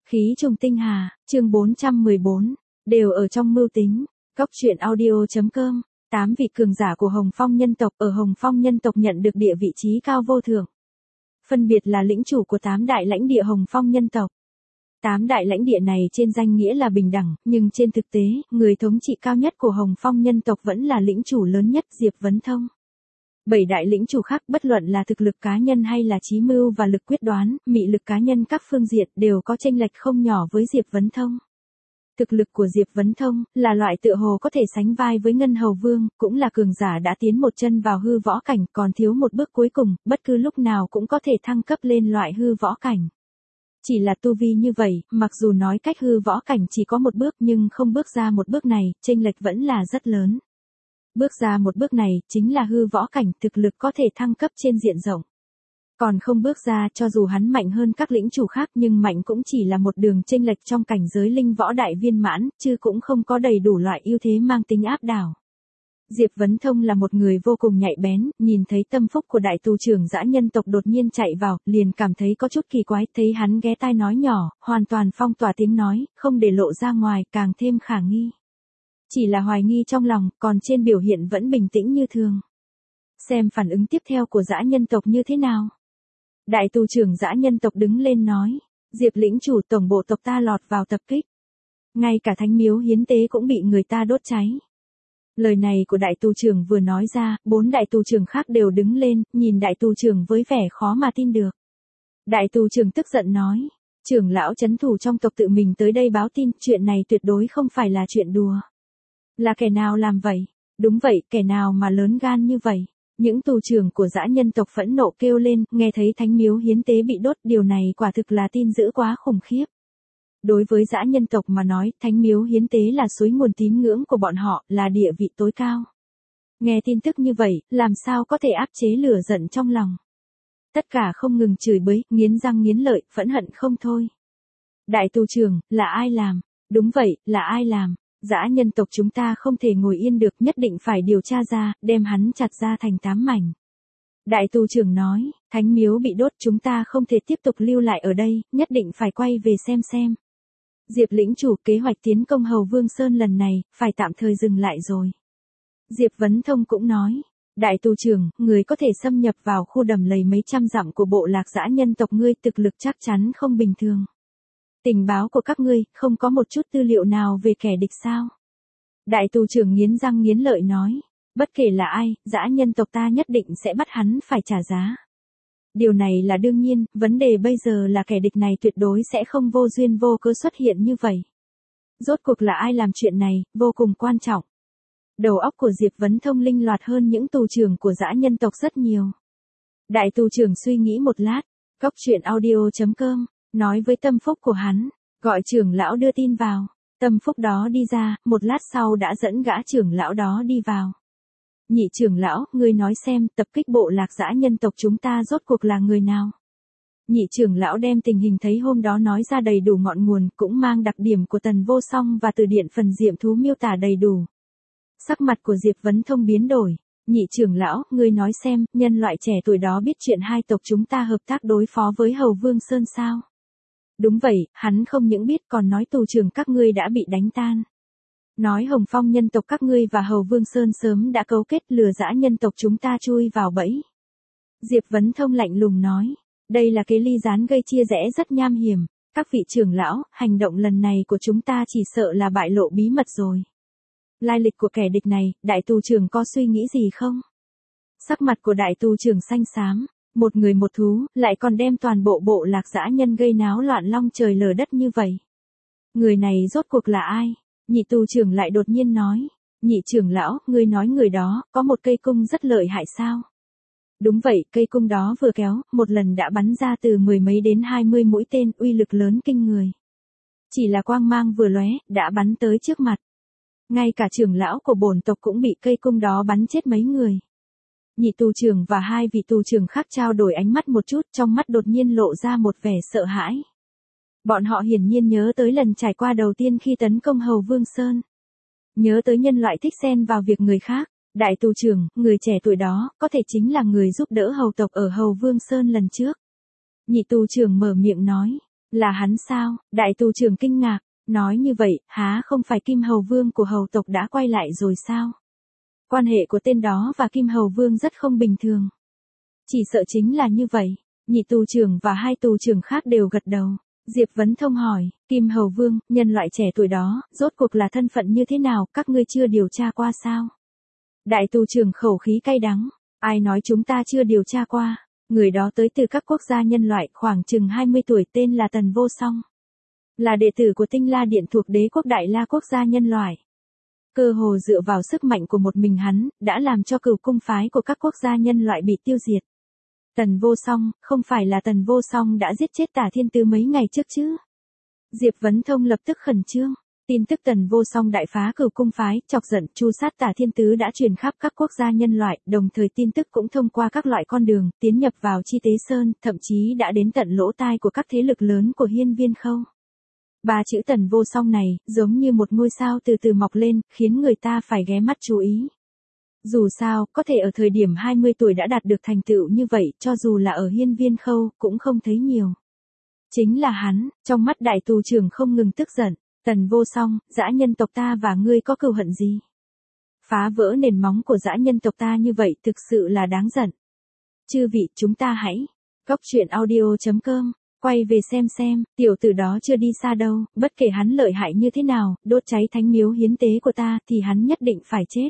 Khí trùng tinh hà, chương 414, đều ở trong mưu tính. Góc truyện audio.com. 8 vị cường giả của Hồng Phong nhân tộc ở Hồng Phong nhân tộc nhận được địa vị trí cao vô thượng. Phân biệt là lĩnh chủ của 8 đại lãnh địa Hồng Phong nhân tộc. 8 đại lãnh địa này trên danh nghĩa là bình đẳng, nhưng trên thực tế, người thống trị cao nhất của Hồng Phong nhân tộc vẫn là lĩnh chủ lớn nhất Diệp Vấn Thông. 7 đại lĩnh chủ khác bất luận là thực lực cá nhân hay là trí mưu và lực quyết đoán, mị lực cá nhân các phương diện đều có chênh lệch không nhỏ với Diệp Vấn Thông. Thực lực của Diệp Vấn Thông là loại tựa hồ có thể sánh vai với Ngân Hầu Vương, cũng là cường giả đã tiến một chân vào hư võ cảnh, còn thiếu một bước cuối cùng, bất cứ lúc nào cũng có thể thăng cấp lên loại hư võ cảnh. Chỉ là tu vi như vậy, mặc dù nói cách hư võ cảnh chỉ có một bước nhưng không bước ra một bước này, chênh lệch vẫn là rất lớn. Bước ra một bước này, chính là hư võ cảnh, thực lực có thể thăng cấp trên diện rộng. Còn không bước ra, cho dù hắn mạnh hơn các lĩnh chủ khác nhưng mạnh cũng chỉ là một đường chênh lệch trong cảnh giới linh võ đại viên mãn, chứ cũng không có đầy đủ loại ưu thế mang tính áp đảo. Diệp Vấn Thông là một người vô cùng nhạy bén, nhìn thấy tâm phúc của đại tù trưởng dã nhân tộc đột nhiên chạy vào, liền cảm thấy có chút kỳ quái, thấy hắn ghé tai nói nhỏ, hoàn toàn phong tỏa tiếng nói, không để lộ ra ngoài, càng thêm khả nghi. Chỉ là hoài nghi trong lòng, còn trên biểu hiện vẫn bình tĩnh như thường. Xem phản ứng tiếp theo của dã nhân tộc như thế nào. Đại tù trưởng dã nhân tộc đứng lên nói, Diệp lĩnh chủ tổng bộ tộc ta lọt vào tập kích. Ngay cả thánh miếu hiến tế cũng bị người ta đốt cháy. Lời này của đại tù trưởng vừa nói ra, 4 đại tù trưởng khác đều đứng lên, nhìn đại tù trưởng với vẻ khó mà tin được. Đại tù trưởng tức giận nói, trưởng lão trấn thủ trong tộc tự mình tới đây báo tin, chuyện này tuyệt đối không phải là chuyện đùa. Là kẻ nào làm vậy? Đúng vậy, kẻ nào mà lớn gan như vậy? Những tù trưởng của dã nhân tộc phẫn nộ kêu lên, nghe thấy thánh miếu hiến tế bị đốt, điều này quả thực là tin dữ quá khủng khiếp. Đối với dã nhân tộc mà nói, thánh miếu hiến tế là suối nguồn tín ngưỡng của bọn họ, là địa vị tối cao. Nghe tin tức như vậy, làm sao có thể áp chế lửa giận trong lòng. Tất cả không ngừng chửi bới, nghiến răng nghiến lợi, phẫn hận không thôi. Đại tù trưởng, là ai làm? Đúng vậy, là ai làm? Dã nhân tộc chúng ta không thể ngồi yên được, nhất định phải điều tra ra, đem hắn chặt ra thành 8 mảnh. Đại tù trưởng nói, thánh miếu bị đốt, chúng ta không thể tiếp tục lưu lại ở đây, nhất định phải quay về xem. Diệp lĩnh chủ, kế hoạch tiến công Hầu Vương Sơn lần này, phải tạm thời dừng lại rồi. Diệp Vấn Thông cũng nói, đại tù trưởng, người có thể xâm nhập vào khu đầm lầy mấy trăm dặm của bộ lạc dã nhân tộc ngươi, thực lực chắc chắn không bình thường. Tình báo của các ngươi, không có một chút tư liệu nào về kẻ địch sao? Đại tù trưởng nghiến răng nghiến lợi nói, bất kể là ai, dã nhân tộc ta nhất định sẽ bắt hắn phải trả giá. Điều này là đương nhiên, vấn đề bây giờ là kẻ địch này tuyệt đối sẽ không vô duyên vô cớ xuất hiện như vậy. Rốt cuộc là ai làm chuyện này, vô cùng quan trọng. Đầu óc của Diệp Vấn Thông linh loạt hơn những tù trưởng của dã nhân tộc rất nhiều. Đại tù trưởng suy nghĩ một lát, góc truyện audio.com, nói với tâm phúc của hắn, gọi trưởng lão đưa tin vào. Tâm phúc đó đi ra, một lát sau đã dẫn gã trưởng lão đó đi vào. Nhị trưởng lão, ngươi nói xem, tập kích bộ lạc dã nhân tộc chúng ta rốt cuộc là người nào? Nhị trưởng lão đem tình hình thấy hôm đó nói ra đầy đủ ngọn nguồn, cũng mang đặc điểm của Tần Vô Song và từ điển phần diệm thú miêu tả đầy đủ. Sắc mặt của Diệp Vấn Thông biến đổi. Nhị trưởng lão, ngươi nói xem, nhân loại trẻ tuổi đó biết chuyện hai tộc chúng ta hợp tác đối phó với Hầu Vương Sơn sao? Đúng vậy, hắn không những biết còn nói tù trưởng các ngươi đã bị đánh tan. Nói Hồng Phong nhân tộc các ngươi và Hầu Vương Sơn sớm đã cấu kết lừa dã nhân tộc chúng ta chui vào bẫy. Diệp Vấn Thông lạnh lùng nói, đây là kế ly gián gây chia rẽ rất nham hiểm. Các vị trưởng lão, hành động lần này của chúng ta chỉ sợ là bại lộ bí mật rồi. Lai lịch của kẻ địch này, đại tù trưởng có suy nghĩ gì không? Sắc mặt của đại tù trưởng xanh xám, một người một thú, lại còn đem toàn bộ bộ lạc dã nhân gây náo loạn long trời lở đất như vậy. Người này rốt cuộc là ai? Nhị tù trưởng lại đột nhiên nói, nhị trưởng lão, ngươi nói người đó, có một cây cung rất lợi hại sao? Đúng vậy, cây cung đó vừa kéo, một lần đã bắn ra từ 10 mấy đến 20 mũi tên, uy lực lớn kinh người. Chỉ là quang mang vừa lóe, đã bắn tới trước mặt. Ngay cả trưởng lão của bổn tộc cũng bị cây cung đó bắn chết mấy người. Nhị tù trưởng và 2 vị tù trưởng khác trao đổi ánh mắt một chút, trong mắt đột nhiên lộ ra một vẻ sợ hãi. Bọn họ hiển nhiên nhớ tới lần trải qua đầu tiên khi tấn công Hầu Vương Sơn. Nhớ tới nhân loại thích xen vào việc người khác. Đại tù trưởng, người trẻ tuổi đó, có thể chính là người giúp đỡ hầu tộc ở Hầu Vương Sơn lần trước. Nhị tù trưởng mở miệng nói, Là hắn sao? Đại tù trưởng kinh ngạc, nói như vậy, há không phải Kim Hầu Vương của hầu tộc đã quay lại rồi sao? Quan hệ của tên đó và Kim Hầu Vương rất không bình thường. Chỉ sợ chính là như vậy. Nhị tù trưởng và hai tù trưởng khác đều gật đầu. Diệp Vấn Thông hỏi, Kim Hầu Vương, nhân loại trẻ tuổi đó, rốt cuộc là thân phận như thế nào, các ngươi chưa điều tra qua sao? Đại tù trưởng khẩu khí cay đắng, ai nói chúng ta chưa điều tra qua? Người đó tới từ các quốc gia nhân loại, khoảng chừng 20 tuổi, tên là Tần Vô Song. Là đệ tử của Tinh La Điện thuộc Đế quốc Đại La quốc gia nhân loại. Cơ hồ dựa vào sức mạnh của một mình hắn, đã làm cho cửu cung phái của các quốc gia nhân loại bị tiêu diệt. Tần Vô Song, không phải là Tần Vô Song đã giết chết Tả Thiên Tứ mấy ngày trước chứ? Diệp Vấn Thông lập tức khẩn trương. Tin tức Tần Vô Song đại phá cửu cung phái, chọc giận tru sát Tả Thiên Tứ đã truyền khắp các quốc gia nhân loại, đồng thời tin tức cũng thông qua các loại con đường, tiến nhập vào Chi Tế Sơn, thậm chí đã đến tận lỗ tai của các thế lực lớn của Hiên Viên Khâu. Ba chữ Tần Vô Song này, giống như một ngôi sao từ từ mọc lên, khiến người ta phải ghé mắt chú ý. Dù sao, có thể ở thời điểm 20 tuổi đã đạt được thành tựu như vậy, cho dù là ở Hiên Viên Khâu, cũng không thấy nhiều. Chính là hắn, trong mắt đại tù trưởng không ngừng tức giận. Tần Vô Song, dã nhân tộc ta và ngươi có cừu hận gì? Phá vỡ nền móng của dã nhân tộc ta như vậy thực sự là đáng giận. Chư vị, chúng ta hãy. Góc truyện audio.com, quay về xem, tiểu tử đó chưa đi xa đâu, bất kể hắn lợi hại như thế nào, đốt cháy thánh miếu hiến tế của ta thì hắn nhất định phải chết.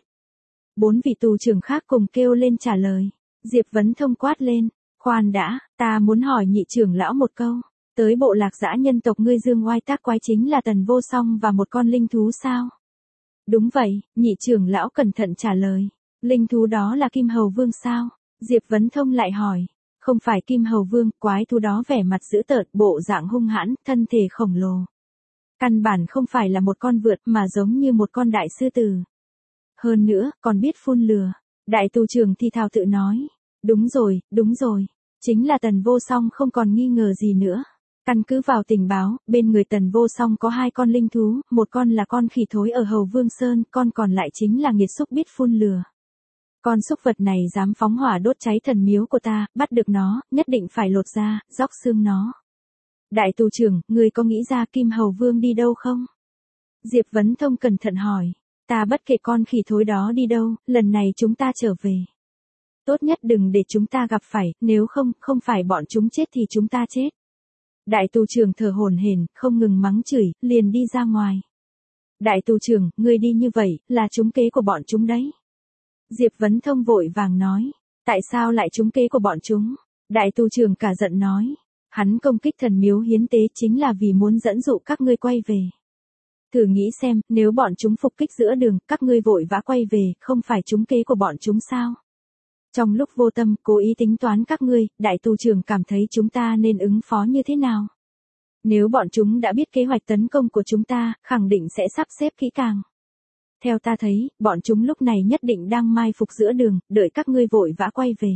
4 vị tù trưởng khác cùng kêu lên trả lời. Diệp Vấn Thông quát lên, khoan đã, ta muốn hỏi nhị trưởng lão một câu. Tới bộ lạc dã nhân tộc ngươi dương oai tác quái chính là Tần Vô Song và một con linh thú sao? Đúng vậy, nhị trưởng lão cẩn thận trả lời. Linh thú đó là Kim Hầu Vương sao? Diệp Vấn Thông lại hỏi. Không phải Kim Hầu Vương, quái thú đó vẻ mặt dữ tợn, bộ dạng hung hãn, thân thể khổng lồ. Căn bản không phải là một con vượt mà giống như một con đại sư tử. Hơn nữa, còn biết phun lửa. Đại tù trưởng thì thào tự nói. Đúng rồi. Chính là Tần Vô Song, không còn nghi ngờ gì nữa. Căn cứ vào tình báo, bên người Tần Vô Song có 2 con linh thú, một con là con khỉ thối ở Hầu Vương Sơn, con còn lại chính là nghiệt xúc biết phun lửa. Con xúc vật này dám phóng hỏa đốt cháy thần miếu của ta, bắt được nó, nhất định phải lột ra, róc xương nó. Đại tù trưởng, ngươi có nghĩ ra Kim Hầu Vương đi đâu không? Diệp Vấn Thông cẩn thận hỏi. Ta bất kể con khỉ thối đó đi đâu, lần này chúng ta trở về. Tốt nhất đừng để chúng ta gặp phải, nếu không phải bọn chúng chết thì chúng ta chết. Đại tù trưởng thở hổn hển, không ngừng mắng chửi, liền đi ra ngoài. Đại tù trưởng, ngươi đi như vậy, là trúng kế của bọn chúng đấy. Diệp Vấn Thông vội vàng nói. Tại sao lại trúng kế của bọn chúng? Đại tù trưởng cả giận nói. Hắn công kích thần miếu hiến tế chính là vì muốn dẫn dụ các ngươi quay về. Thử nghĩ xem, nếu bọn chúng phục kích giữa đường, các ngươi vội vã quay về, không phải trúng kế của bọn chúng sao? Trong lúc vô tâm, cố ý tính toán các ngươi, đại tù trưởng cảm thấy chúng ta nên ứng phó như thế nào? Nếu bọn chúng đã biết kế hoạch tấn công của chúng ta, khẳng định sẽ sắp xếp kỹ càng. Theo ta thấy, bọn chúng lúc này nhất định đang mai phục giữa đường, đợi các ngươi vội vã quay về.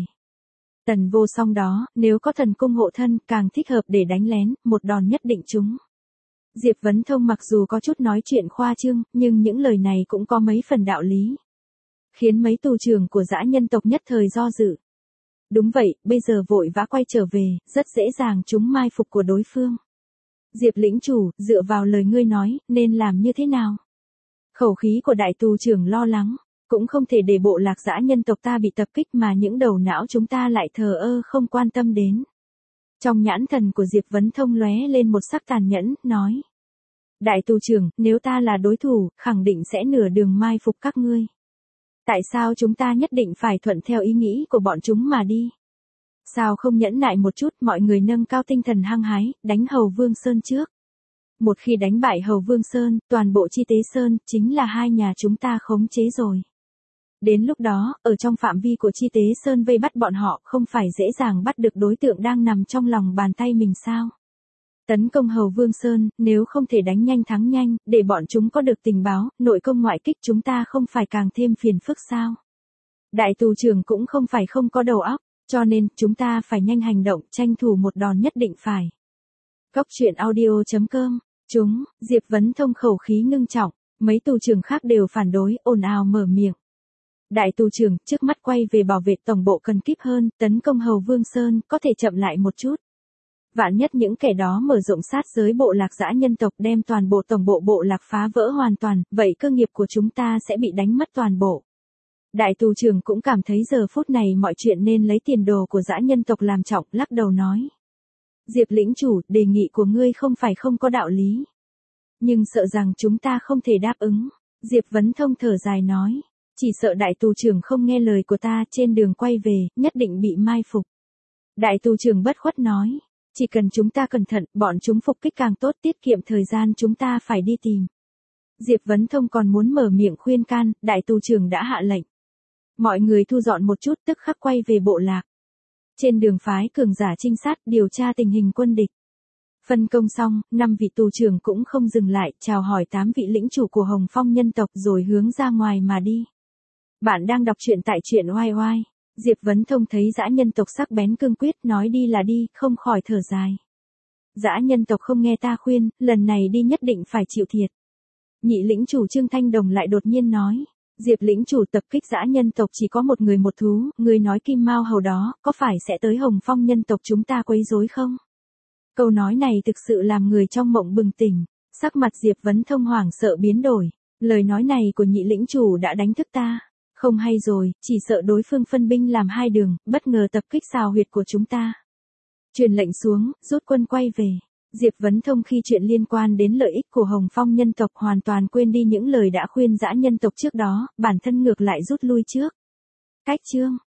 Tần Vô Song đó, nếu có thần cung hộ thân, càng thích hợp để đánh lén, một đòn nhất định chúng. Diệp Vấn Thông mặc dù có chút nói chuyện khoa trương, nhưng những lời này cũng có mấy phần đạo lý. Khiến mấy tù trưởng của dã nhân tộc nhất thời do dự. Đúng vậy, bây giờ vội vã quay trở về, rất dễ dàng chúng mai phục của đối phương. Diệp lĩnh chủ, dựa vào lời ngươi nói, nên làm như thế nào? Khẩu khí của đại tù trưởng lo lắng, cũng không thể để bộ lạc dã nhân tộc ta bị tập kích mà những đầu não chúng ta lại thờ ơ không quan tâm đến. Trong nhãn thần của Diệp Vấn Thông lóe lên một sắc tàn nhẫn, nói. Đại tù trưởng, nếu ta là đối thủ, khẳng định sẽ nửa đường mai phục các ngươi. Tại sao chúng ta nhất định phải thuận theo ý nghĩ của bọn chúng mà đi? Sao không nhẫn nại một chút, mọi người nâng cao tinh thần hăng hái, đánh Hầu Vương Sơn trước. Một khi đánh bại Hầu Vương Sơn, toàn bộ Chi Tế Sơn, chính là hai nhà chúng ta khống chế rồi. Đến lúc đó, ở trong phạm vi của Chi Tế Sơn vây bắt bọn họ, không phải dễ dàng bắt được đối tượng đang nằm trong lòng bàn tay mình sao? Tấn công Hầu Vương Sơn, nếu không thể đánh nhanh thắng nhanh, để bọn chúng có được tình báo, nội công ngoại kích chúng ta không phải càng thêm phiền phức sao? Đại tù trưởng cũng không phải không có đầu óc, cho nên, chúng ta phải nhanh hành động, tranh thủ một đòn nhất định phải. Góc truyện audio.com, Diệp Vấn Thông khẩu khí ngưng trọng, mấy tù trưởng khác đều phản đối, ồn ào mở miệng. Đại tù trưởng, trước mắt quay về bảo vệ tổng bộ cần kíp hơn, tấn công Hầu Vương Sơn, có thể chậm lại một chút. Vạn nhất những kẻ đó mở rộng sát giới bộ lạc dã nhân tộc đem toàn bộ tổng bộ bộ lạc phá vỡ hoàn toàn, vậy cơ nghiệp của chúng ta sẽ bị đánh mất toàn bộ. Đại tù trưởng cũng cảm thấy giờ phút này mọi chuyện nên lấy tiền đồ của dã nhân tộc làm trọng, lắc đầu nói. Diệp lĩnh chủ, đề nghị của ngươi không phải không có đạo lý. Nhưng sợ rằng chúng ta không thể đáp ứng. Diệp Vấn Thông thở dài nói. Chỉ sợ đại tù trưởng không nghe lời của ta, trên đường quay về, nhất định bị mai phục. Đại tù trưởng bất khuất nói. Chỉ cần chúng ta cẩn thận, bọn chúng phục kích càng tốt, tiết kiệm thời gian chúng ta phải đi tìm. Diệp Vấn Thông còn muốn mở miệng khuyên can, đại tù trưởng đã hạ lệnh. Mọi người thu dọn một chút tức khắc quay về bộ lạc. Trên đường phái cường giả trinh sát điều tra tình hình quân địch. Phân công xong, 5 vị tù trưởng cũng không dừng lại, chào hỏi 8 vị lĩnh chủ của Hồng Phong nhân tộc rồi hướng ra ngoài mà đi. Bạn đang đọc truyện tại truyện oai oai. Diệp Vấn Thông thấy dã nhân tộc sắc bén cương quyết, nói đi là đi, không khỏi thở dài. Dã nhân tộc không nghe ta khuyên, lần này đi nhất định phải chịu thiệt. Nhị lĩnh chủ Trương Thanh Đồng lại đột nhiên nói. Diệp lĩnh chủ tập kích dã nhân tộc chỉ có một người một thú, người nói Kim Mao Hầu đó, có phải sẽ tới Hồng Phong nhân tộc chúng ta quấy rối không? Câu nói này thực sự làm người trong mộng bừng tỉnh, sắc mặt Diệp Vấn Thông hoảng sợ biến đổi, lời nói này của nhị lĩnh chủ đã đánh thức ta, không hay rồi, chỉ sợ đối phương phân binh làm hai đường, bất ngờ tập kích xào huyệt của chúng ta. Truyền lệnh xuống, rút quân quay về. Diệp Vấn Thông khi chuyện liên quan đến lợi ích của Hồng Phong nhân tộc hoàn toàn quên đi những lời đã khuyên dã nhân tộc trước đó, bản thân ngược lại rút lui trước. Cách chương